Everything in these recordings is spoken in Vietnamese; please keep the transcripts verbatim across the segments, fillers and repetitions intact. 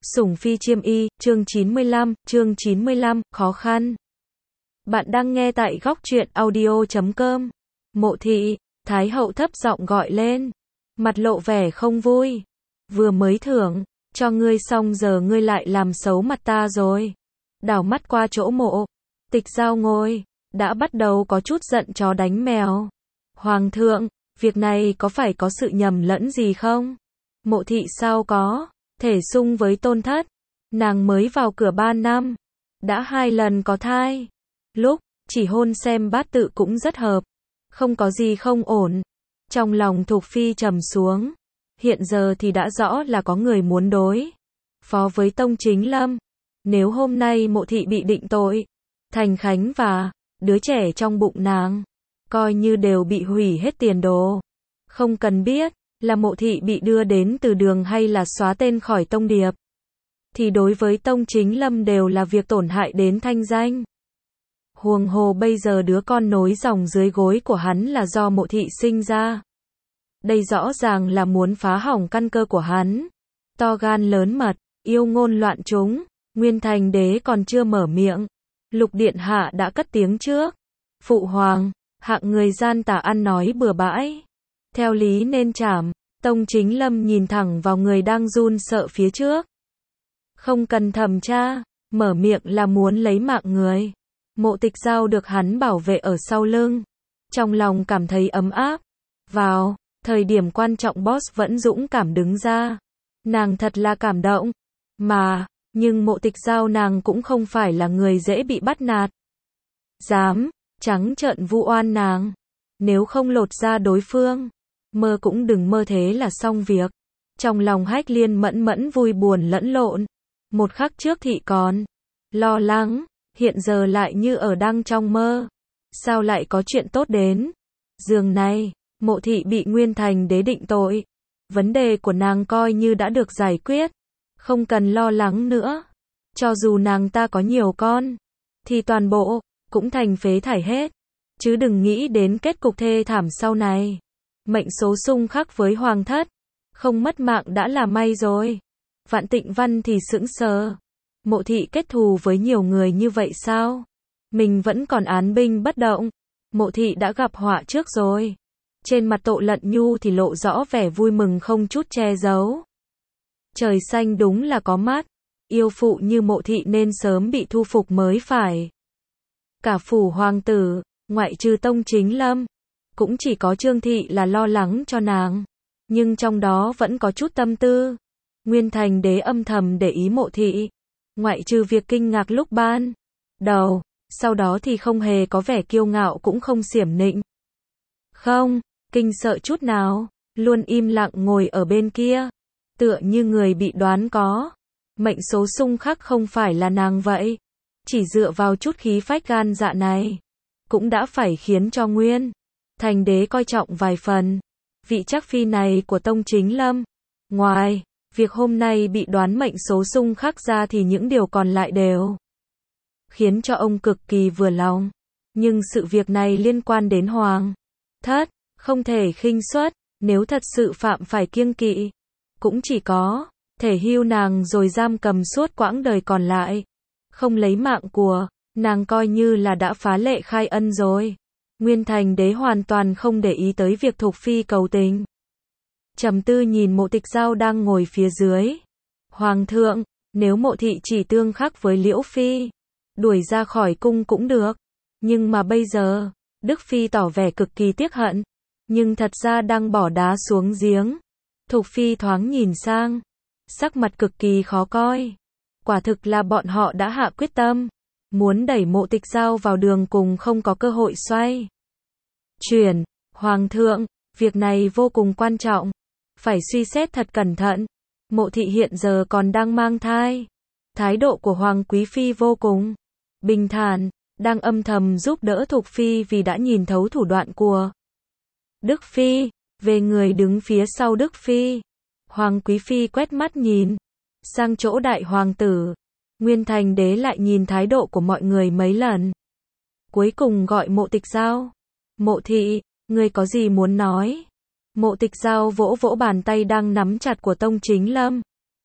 Sủng phi chiêm y, chương chín mươi lăm, chương chín mươi lăm, khó khăn. Bạn đang nghe tại góc truyện audio chấm com. Mộ thị, Thái hậu thấp giọng gọi lên. Mặt lộ vẻ không vui. Vừa mới thưởng, cho ngươi xong giờ ngươi lại làm xấu mặt ta rồi. Đảo mắt qua chỗ mộ. Tịch Giao ngồi, đã bắt đầu có chút giận chó đánh mèo. Hoàng thượng, việc này có phải có sự nhầm lẫn gì không? Mộ thị sao có thể xung với tôn thất. Nàng mới vào cửa ba năm, đã hai lần có thai. Lúc chỉ hôn xem bát tự cũng rất hợp, không có gì không ổn. Trong lòng Thục phi trầm xuống, hiện giờ thì đã rõ là có người muốn đối phó với Tông Chính Lâm. Nếu hôm nay Mộ thị bị định tội, Thành Khánh và đứa trẻ trong bụng nàng coi như đều bị hủy hết tiền đồ. Không cần biết là Mộ thị bị đưa đến từ đường hay là xóa tên khỏi tông điệp, thì đối với Tông Chính Lâm đều là việc tổn hại đến thanh danh. Huống hồ bây giờ đứa con nối dòng dưới gối của hắn là do Mộ thị sinh ra. Đây rõ ràng là muốn phá hỏng căn cơ của hắn. To gan lớn mật, yêu ngôn loạn chúng. Nguyên Thành Đế còn chưa mở miệng, Lục Điện Hạ đã cất tiếng trước. Phụ hoàng, hạng người gian tà ăn nói bừa bãi, theo lý nên trảm. Tông Chính Lâm nhìn thẳng vào người đang run sợ phía trước. Không cần thẩm tra, mở miệng là muốn lấy mạng người. Mộ Tịch Giao được hắn bảo vệ ở sau lưng, trong lòng cảm thấy ấm áp. Vào thời điểm quan trọng boss vẫn dũng cảm đứng ra, nàng thật là cảm động. Mà, nhưng Mộ Tịch Giao nàng cũng không phải là người dễ bị bắt nạt. Dám trắng trợn vu oan nàng, nếu không lột ra đối phương, mơ cũng đừng mơ thế là xong việc. Trong lòng Hách Liên mẫn mẫn vui buồn lẫn lộn. Một khắc trước thị còn lo lắng, hiện giờ lại như ở đang trong mơ. Sao lại có chuyện tốt đến giường này? Mộ thị bị Nguyên Thành Đế định tội, vấn đề của nàng coi như đã được giải quyết, không cần lo lắng nữa. Cho dù nàng ta có nhiều con, thì toàn bộ cũng thành phế thải hết, chứ đừng nghĩ đến kết cục thê thảm sau này. Mệnh số xung khắc với hoàng thất, không mất mạng đã là may rồi. Vạn Tịnh Văn thì sững sờ. Mộ thị kết thù với nhiều người như vậy sao? Mình vẫn còn án binh bất động. Mộ thị đã gặp họa trước rồi. Trên mặt Tộ Lận Nhu thì lộ rõ vẻ vui mừng không chút che giấu. Trời xanh đúng là có mắt. Yêu phụ như Mộ thị nên sớm bị thu phục mới phải. Cả phủ hoàng tử, ngoại trừ Tông Chính Lâm, cũng chỉ có Trương thị là lo lắng cho nàng. Nhưng trong đó vẫn có chút tâm tư. Nguyên Thành Đế âm thầm để ý Mộ thị, ngoại trừ việc kinh ngạc lúc ban đầu, sau đó thì không hề có vẻ kiêu ngạo cũng không xiểm nịnh. Không kinh sợ chút nào, luôn im lặng ngồi ở bên kia, tựa như người bị đoán có. Mệnh số xung khắc không phải là nàng vậy. Chỉ dựa vào chút khí phách gan dạ này, cũng đã phải khiến cho Nguyên Thành Đế coi trọng vài phần. Vị chắc phi này của Tông Chính Lâm, ngoài việc hôm nay bị đoán mệnh số xung khắc ra thì những điều còn lại đều khiến cho ông cực kỳ vừa lòng. Nhưng sự việc này liên quan đến hoàng thất, không thể khinh suất. Nếu thật sự phạm phải kiêng kỵ, cũng chỉ có thể hưu nàng rồi giam cầm suốt quãng đời còn lại. Không lấy mạng của nàng coi như là đã phá lệ khai ân rồi. Nguyên Thành Đế hoàn toàn không để ý tới việc Thục phi cầu tình. Trầm tư nhìn Mộ Tịch Giao đang ngồi phía dưới. Hoàng thượng, nếu Mộ thị chỉ tương khắc với Liễu phi, đuổi ra khỏi cung cũng được. Nhưng mà bây giờ, Đức phi tỏ vẻ cực kỳ tiếc hận, nhưng thật ra đang bỏ đá xuống giếng. Thục phi thoáng nhìn sang, sắc mặt cực kỳ khó coi. Quả thực là bọn họ đã hạ quyết tâm, muốn đẩy Mộ Tịch Giao vào đường cùng không có cơ hội xoay chuyển. Hoàng thượng, việc này vô cùng quan trọng, phải suy xét thật cẩn thận. Mộ thị hiện giờ còn đang mang thai. Thái độ của Hoàng Quý Phi vô cùng bình thản, đang âm thầm giúp đỡ Thục phi vì đã nhìn thấu thủ đoạn của Đức phi. Về người đứng phía sau Đức phi, Hoàng Quý Phi quét mắt nhìn sang chỗ đại hoàng tử. Nguyên Thành Đế lại nhìn thái độ của mọi người mấy lần, cuối cùng gọi Mộ Tịch Giao. Mộ thị, ngươi có gì muốn nói? Mộ Tịch Giao vỗ vỗ bàn tay đang nắm chặt của Tông Chính Lâm.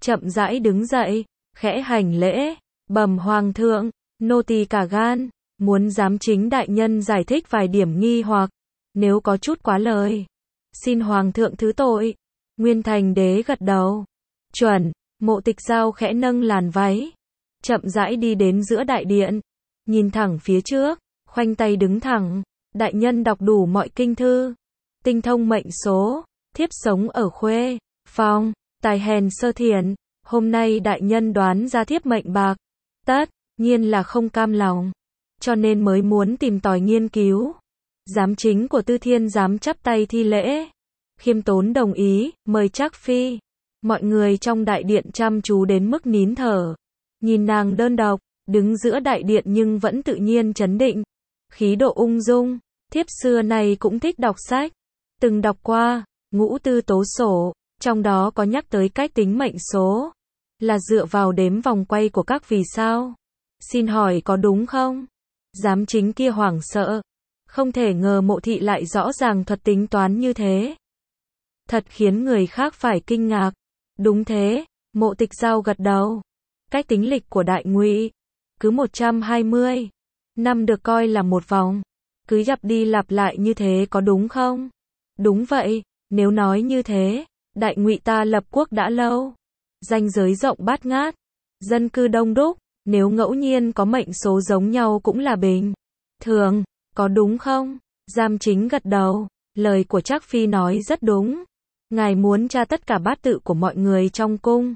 chậm rãi đứng dậy, khẽ hành lễ, bẩm hoàng thượng, nô tỳ cả gan, muốn giám chính đại nhân giải thích vài điểm nghi hoặc, nếu có chút quá lời, xin hoàng thượng thứ tội. Nguyên Thành Đế gật đầu, chuẩn. Mộ Tịch Giao khẽ nâng làn váy, chậm rãi đi đến giữa đại điện, nhìn thẳng phía trước, khoanh tay đứng thẳng. Đại nhân đọc đủ mọi kinh thư, tinh thông mệnh số, thiếp sống ở Khuê Phong, tài hèn sơ thiện, hôm nay đại nhân đoán ra thiếp mệnh bạc, tất nhiên là không cam lòng, cho nên mới muốn tìm tòi nghiên cứu. Giám chính của Tư Thiên giám chắp tay thi lễ, khiêm tốn đồng ý, mời Trác phi. Mọi người trong đại điện chăm chú đến mức nín thở, nhìn nàng đơn độc, đứng giữa đại điện nhưng vẫn tự nhiên trấn định, khí độ ung dung. Thiếp xưa này cũng thích đọc sách, từng đọc qua Ngũ Tư Tố Sổ, trong đó có nhắc tới cách tính mệnh số, là dựa vào đếm vòng quay của các vì sao. Xin hỏi có đúng không? Giám chính kia hoảng sợ, không thể ngờ Mộ thị lại rõ ràng thuật tính toán như thế. Thật khiến người khác phải kinh ngạc. Đúng thế, Mộ Tịch Giao gật đầu. Cách tính lịch của Đại Ngụy, cứ một trăm hai mươi năm được coi là một vòng. Cứ lặp đi lặp lại như thế có đúng không? Đúng vậy, nếu nói như thế, Đại Ngụy ta lập quốc đã lâu, ranh giới rộng bát ngát, dân cư đông đúc, nếu ngẫu nhiên có mệnh số giống nhau cũng là bình thường, có đúng không? Giám chính gật đầu, lời của Trác phi nói rất đúng. Ngài muốn tra tất cả bát tự của mọi người trong cung,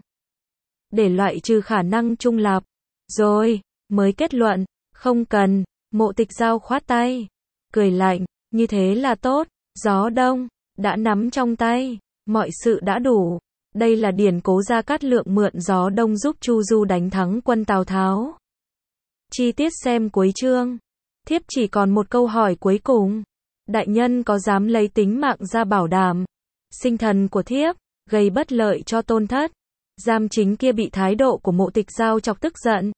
để loại trừ khả năng trung lập, rồi mới kết luận. Không cần. Mộ Tịch Giao khoát tay, cười lạnh, như thế là tốt. Gió đông đã nắm trong tay, mọi sự đã đủ. Đây là điển cố Gia Cát Lượng mượn gió đông giúp Chu Du đánh thắng quân Tào Tháo. Chi tiết xem cuối chương. Thiếp chỉ còn một câu hỏi cuối cùng. Đại nhân có dám lấy tính mạng ra bảo đảm sinh thần của thiếp, gây bất lợi cho tôn thất? Giám chính kia bị thái độ của Mộ Tịch Giao chọc tức giận,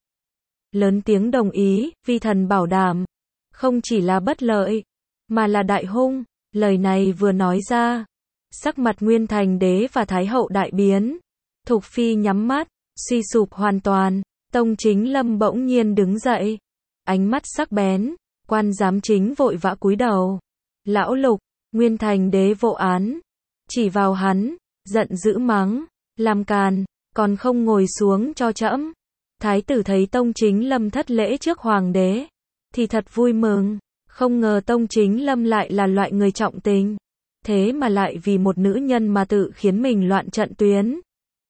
lớn tiếng đồng ý, vi thần bảo đảm. Không chỉ là bất lợi, mà là đại hung. Lời này vừa nói ra, sắc mặt Nguyên Thành Đế và Thái hậu đại biến. Thục phi nhắm mắt, suy sụp hoàn toàn. Tông Chính Lâm bỗng nhiên đứng dậy, ánh mắt sắc bén. Quan giám chính vội vã cúi đầu. Lão Lục, Nguyên Thành Đế vô án, chỉ vào hắn, giận dữ mắng, làm càn, còn không ngồi xuống cho trẫm. Thái tử thấy Tông Chính Lâm thất lễ trước hoàng đế, thì thật vui mừng, không ngờ Tông Chính Lâm lại là loại người trọng tình, thế mà lại vì một nữ nhân mà tự khiến mình loạn trận tuyến.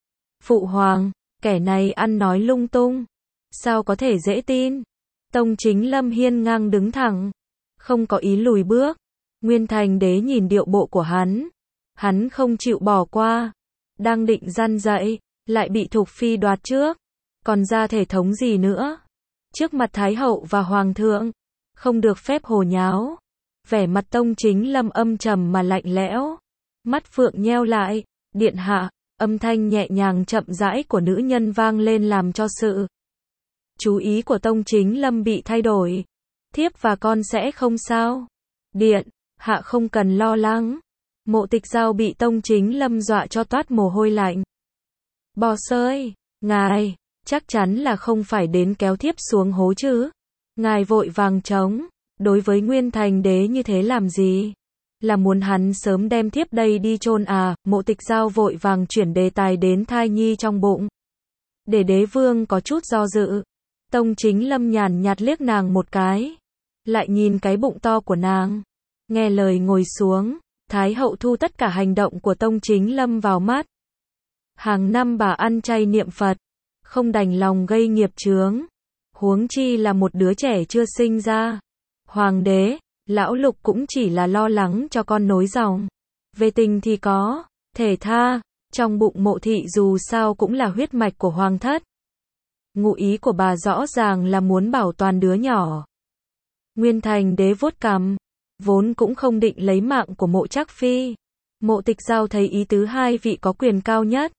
Phụ hoàng, kẻ này ăn nói lung tung, sao có thể dễ tin? Tông Chính Lâm hiên ngang đứng thẳng, không có ý lùi bước. Nguyên Thành Đế nhìn điệu bộ của hắn, hắn không chịu bỏ qua, đang định răn dạy, lại bị Thục phi đoạt trước. Còn ra thể thống gì nữa? Trước mặt Thái hậu và Hoàng thượng, không được phép hồ nháo. Vẻ mặt Tông Chính Lâm âm trầm mà lạnh lẽo, mắt phượng nheo lại. Điện hạ, âm thanh nhẹ nhàng chậm rãi của nữ nhân vang lên làm cho sự chú ý của Tông Chính Lâm bị thay đổi. Thiếp và con sẽ không sao. Điện hạ không cần lo lắng. Mộ Tịch Giao bị Tông Chính Lâm dọa cho toát mồ hôi lạnh. Bò sơi, ngài, chắc chắn là không phải đến kéo thiếp xuống hố chứ. Ngài vội vàng chống đối với Nguyên Thành Đế như thế làm gì? Là muốn hắn sớm đem thiếp đây đi chôn à? Mộ Tịch Giao vội vàng chuyển đề tài đến thai nhi trong bụng, để đế vương có chút do dự. Tông Chính Lâm nhàn nhạt liếc nàng một cái, lại nhìn cái bụng to của nàng, nghe lời ngồi xuống. Thái hậu thu tất cả hành động của Tông Chính Lâm vào mắt. Hàng năm bà ăn chay niệm Phật, không đành lòng gây nghiệp chướng, huống chi là một đứa trẻ chưa sinh ra. Hoàng đế, lão Lục cũng chỉ là lo lắng cho con nối dòng. Về tình thì có thể tha, trong bụng Mộ thị dù sao cũng là huyết mạch của hoàng thất. Ngụ ý của bà rõ ràng là muốn bảo toàn đứa nhỏ. Nguyên Thành Đế vuốt cằm, vốn cũng không định lấy mạng của Mộ Trác phi. Mộ Tịch Giao thấy ý tứ hai vị có quyền cao nhất.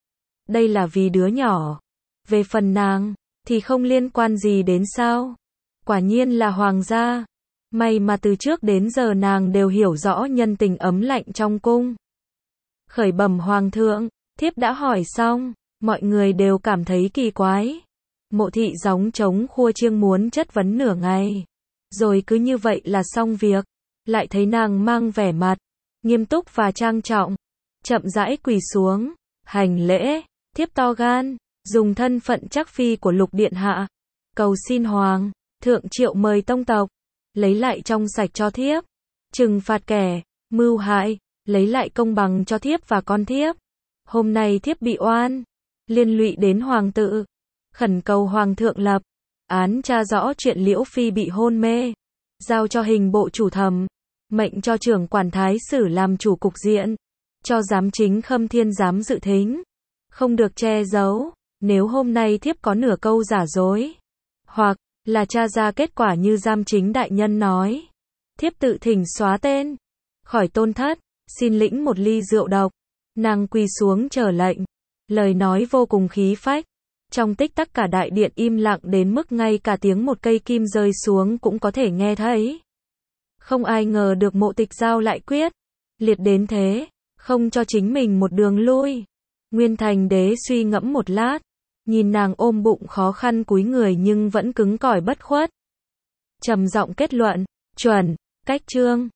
Đây là vì đứa nhỏ. Về phần nàng, thì không liên quan gì đến sao? Quả nhiên là hoàng gia. May mà từ trước đến giờ nàng đều hiểu rõ nhân tình ấm lạnh trong cung. Khởi bẩm hoàng thượng, thiếp đã hỏi xong. Mọi người đều cảm thấy kỳ quái. Mộ thị gióng trống khua chiêng muốn chất vấn nửa ngày. Rồi cứ như vậy là xong việc. Lại thấy nàng mang vẻ mặt nghiêm túc và trang trọng. Chậm rãi quỳ xuống. Hành lễ. Thiếp to gan. Dùng thân phận chắc phi của Lục Điện Hạ. Cầu xin Hoàng thượng triệu mời tông tộc. Lấy lại trong sạch cho thiếp. Trừng phạt kẻ mưu hại. Lấy lại công bằng cho thiếp và con thiếp. Hôm nay thiếp bị oan. Liên lụy đến hoàng tự. Khẩn cầu hoàng thượng lập án tra rõ chuyện Liễu Phi bị hôn mê. Giao cho hình bộ chủ thẩm. Mệnh cho trưởng quản thái sử làm chủ cục diện. Cho giám chính Khâm Thiên giám dự thính. Không được che giấu. Nếu hôm nay thiếp có nửa câu giả dối. Hoặc là tra ra kết quả như giám chính đại nhân nói. Thiếp tự thỉnh xóa tên. Khỏi tôn thất. Xin lĩnh một ly rượu độc. Nàng quỳ xuống chờ lệnh. Lời nói vô cùng khí phách. Trong tích tắc cả đại điện im lặng đến mức ngay cả tiếng một cây kim rơi xuống cũng có thể nghe thấy. Không ai ngờ được Mộ Tịch Giao lại quyết liệt đến thế, không cho chính mình một đường lui. Nguyên Thành Đế suy ngẫm một lát, nhìn nàng ôm bụng khó khăn cúi người nhưng vẫn cứng cỏi bất khuất. Trầm giọng kết luận, chuẩn, cách chương.